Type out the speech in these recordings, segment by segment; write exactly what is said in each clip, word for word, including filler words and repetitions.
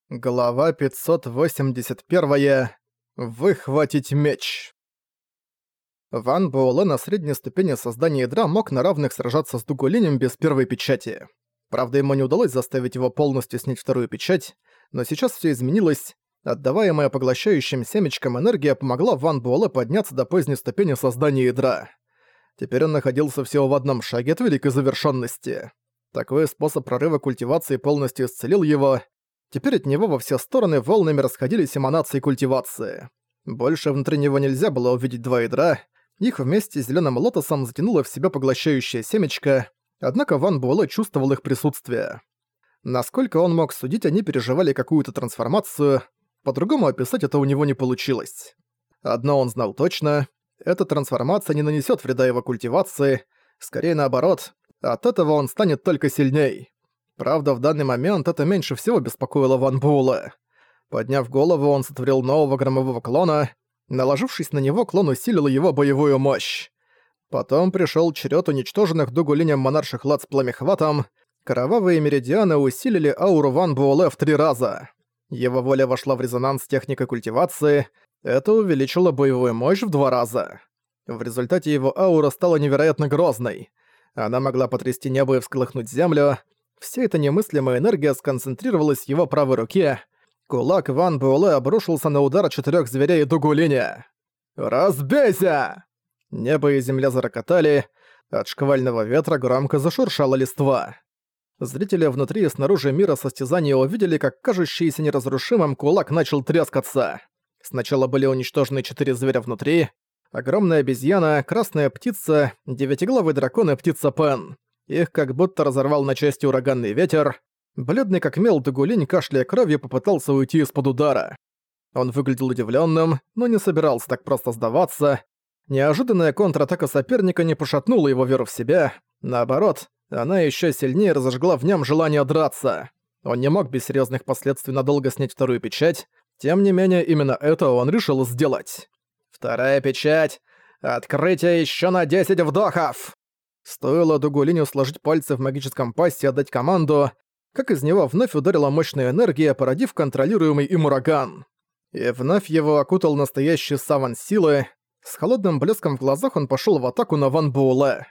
Глава пятьсот восемьдесят один. Выхватить меч. Ван Буэлэ на средней ступени создания ядра мог на равных сражаться с Дугулинем без первой печати. Правда, ему не удалось заставить его полностью снять вторую печать, но сейчас все изменилось. Отдаваемая поглощающим семечком энергия помогла Ван Буэлэ подняться до поздней ступени создания ядра. Теперь он находился всего в одном шаге от великой завершенности. Такой способ прорыва культивации полностью исцелил его. Теперь от него во все стороны волнами расходились эманации культивации. Больше внутри него нельзя было увидеть два ядра, их вместе с зелёным лотосом затянуло в себя поглощающее семечко, однако Ван Буэлэ чувствовал их присутствие. Насколько он мог судить, они переживали какую-то трансформацию, по-другому описать это у него не получилось. Одно он знал точно — эта трансформация не нанесёт вреда его культивации, скорее наоборот, от этого он станет только сильней. Правда, в данный момент это меньше всего беспокоило Ван Буэлэ. Подняв голову, он сотворил нового громового клона. Наложившись на него, клон усилил его боевую мощь. Потом пришёл черёд уничтоженных Дугулинем монарших лад с пламяхватом. Кровавые меридианы усилили ауру Ван Буэлэ в три раза. Его воля вошла в резонанс с техникой культивации. Это увеличило боевую мощь в два раза. В результате его аура стала невероятно грозной. Она могла потрясти небо и всколыхнуть землю. Вся эта немыслимая энергия сконцентрировалась в его правой руке. Кулак Ван Буэлэ обрушился на удар четырёх зверей Дугулиня. «Разбейся!» Небо и земля зарокотали, от шквального ветра громко зашуршала листва. Зрители внутри и снаружи мира состязания увидели, как кажущийся неразрушимым кулак начал трескаться. Сначала были уничтожены четыре зверя внутри: огромная обезьяна, красная птица, девятиглавый дракон и птица Пен. Их как будто разорвал на части ураганный ветер. Бледный как мел Дугулинь, кашляя кровью, попытался уйти из-под удара. Он выглядел удивленным, но не собирался так просто сдаваться. Неожиданная контратака соперника не пошатнула его веру в себя. Наоборот, она еще сильнее разожгла в нем желание драться. Он не мог без серьезных последствий надолго снять вторую печать. Тем не менее, именно это он решил сделать. «Вторая печать! Открытие еще на десять вдохов!» Стоило Дугулиню сложить пальцы в магическом пасте и отдать команду, как из него вновь ударила мощная энергия, породив контролируемый им ураган. И вновь его окутал настоящий саван силы. С холодным блеском в глазах он пошел в атаку на Ван Буэлэ.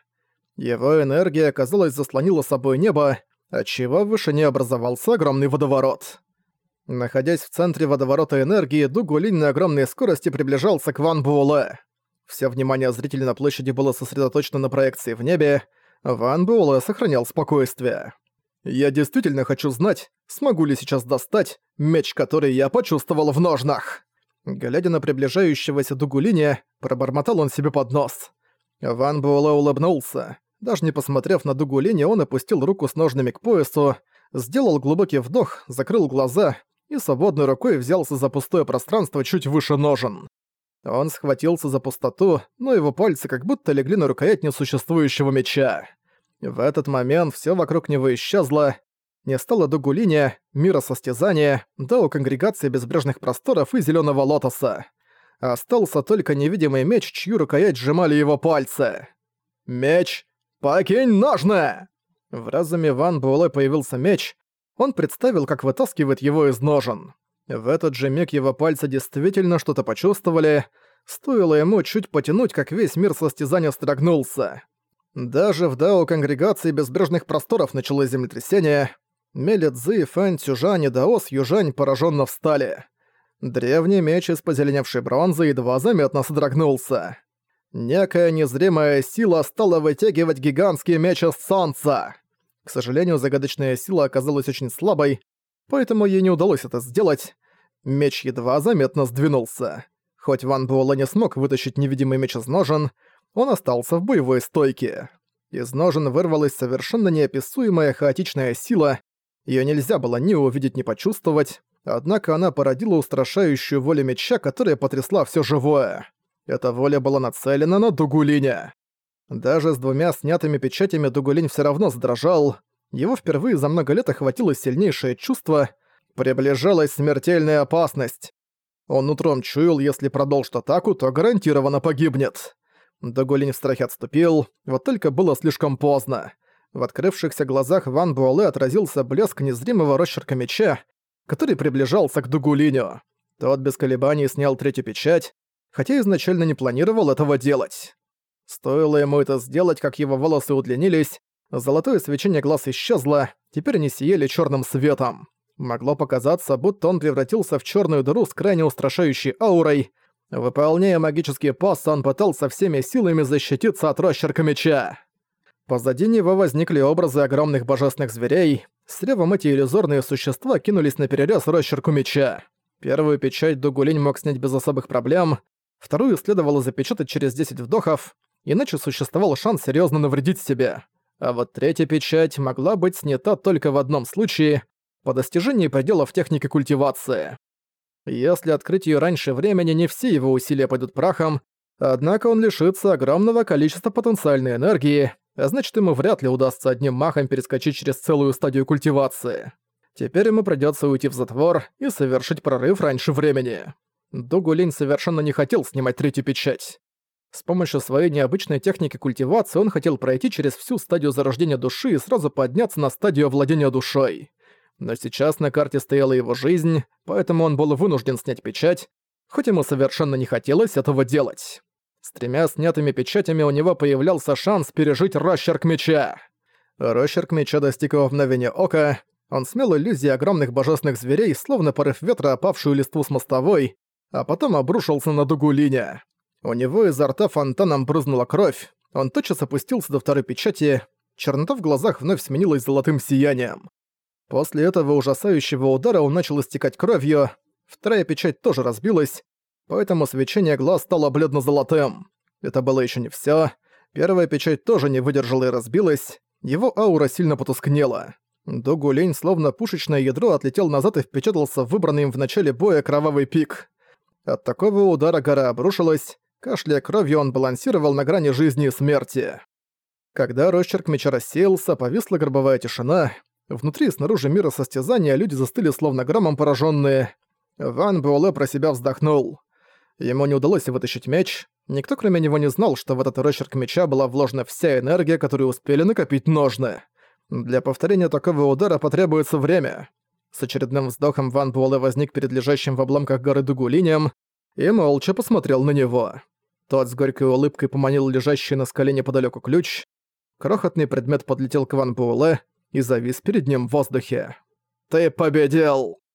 Его энергия, казалось, заслонила собой небо, отчего в вышине образовался огромный водоворот. Находясь в центре водоворота энергии, Дугулинь на огромной скорости приближался к Ван Буэлэ. Все внимание зрителей на площади было сосредоточено на проекции в небе. Ван Буэлэ сохранял спокойствие. «Я действительно хочу знать, смогу ли сейчас достать меч, который я почувствовал в ножнах». Глядя на приближающегося Дугулиня, пробормотал он себе под нос. Ван Буэлэ улыбнулся. Даже не посмотрев на Дугулиня, он опустил руку с ножными к поясу, сделал глубокий вдох, закрыл глаза и свободной рукой взялся за пустое пространство чуть выше ножен. Он схватился за пустоту, но его пальцы как будто легли на рукоять несуществующего меча. В этот момент всё вокруг него исчезло. Не стало Дугулиня, мира состязания, дао конгрегации безбрежных просторов и зелёного лотоса. Остался только невидимый меч, чью рукоять сжимали его пальцы. «Меч! Покинь ножны!» В разуме Ван Буэлэ появился меч. Он представил, как вытаскивает его из ножен. В этот же миг его пальцы действительно что-то почувствовали. Стоило ему чуть потянуть, как весь мир состязания строгнулся. Даже в дао конгрегации безбрежных просторов началось землетрясение. Мели Цзы, Фэн, Цюжань и Даос Южань пораженно встали. Древний меч из позеленевшей бронзы едва заметно содрогнулся. Некая незримая сила стала вытягивать гигантский меч из солнца. К сожалению, загадочная сила оказалась очень слабой, поэтому ей не удалось это сделать. Меч едва заметно сдвинулся. Хоть Ван Буэлэ не смог вытащить невидимый меч из ножен, он остался в боевой стойке. Из ножен вырвалась совершенно неописуемая хаотичная сила. Её нельзя было ни увидеть, ни почувствовать, однако она породила устрашающую волю меча, которая потрясла всё живое. Эта воля была нацелена на Дугулиня. Даже с двумя снятыми печатями Дугулинь всё равно задрожал. Его впервые за много лет охватило сильнейшее чувство. Приближалась смертельная опасность. Он утром чуял, если продолжит атаку, то гарантированно погибнет. Дугулинь в страхе отступил, вот только было слишком поздно. В открывшихся глазах Ван Буэлэ отразился блеск незримого росчерка меча. который приближался к Дугулиню. Тот без колебаний снял третью печать, хотя изначально не планировал этого делать. Стоило ему это сделать, как его волосы удлинились, золотое свечение глаз исчезло, теперь они сияли черным светом. Могло показаться, будто он превратился в черную дыру с крайне устрашающей аурой. Выполняя магические пассы, он пытался всеми силами защититься от росчерка меча. Позади него возникли образы огромных божественных зверей. С ревом эти иллюзорные существа кинулись на перерез росчерку меча. Первую печать Дугулинь мог снять без особых проблем, вторую следовало запечатать через десять вдохов, иначе существовал шанс серьезно навредить себе. А вот третья печать могла быть снята только в одном случае — по достижении пределов техники культивации. Если открыть её раньше времени, не все его усилия пойдут прахом, однако он лишится огромного количества потенциальной энергии, а значит, ему вряд ли удастся одним махом перескочить через целую стадию культивации. Теперь ему придётся уйти в затвор и совершить прорыв раньше времени. Дугулинь совершенно не хотел снимать третью печать. С помощью своей необычной техники культивации он хотел пройти через всю стадию зарождения души и сразу подняться на стадию владения душой. Но сейчас на карте стояла его жизнь, поэтому он был вынужден снять печать, хоть ему совершенно не хотелось этого делать. С тремя снятыми печатями у него появлялся шанс пережить росчерк меча. Росчерк меча достиг его в мгновение ока, он смел иллюзии огромных божественных зверей, словно порыв ветра, опавшую листву с мостовой, а потом обрушился на Дугулиня. У него изо рта фонтаном брызнула кровь, он тотчас опустился до второй печати, чернота в глазах вновь сменилась золотым сиянием. После этого ужасающего удара он начал истекать кровью, вторая печать тоже разбилась, поэтому свечение глаз стало бледно-золотым. Это было еще не всё. Первая печать тоже не выдержала и разбилась, его аура сильно потускнела. Дугулинь, словно пушечное ядро, отлетел назад и впечатался в выбранный им в начале боя кровавый пик. От такого удара гора обрушилась, кашляя кровью, он балансировал на грани жизни и смерти. Когда росчерк меча рассеялся, повисла гробовая тишина. Внутри и снаружи мира состязания люди застыли словно громом пораженные. Ван Буэлэ про себя вздохнул. Ему не удалось вытащить меч. Никто кроме него не знал, что в этот росчерк меча была вложена вся энергия, которую успели накопить ножны. Для повторения такого удара потребуется время. С очередным вздохом Ван Буэлэ возник перед лежащим в обломках горы Дугулинем и молча посмотрел на него. Тот с горькой улыбкой поманил лежащий на скале неподалёку ключ. Крохотный предмет подлетел к Ван Буэлэ и завис перед ним в воздухе. «Ты победил!»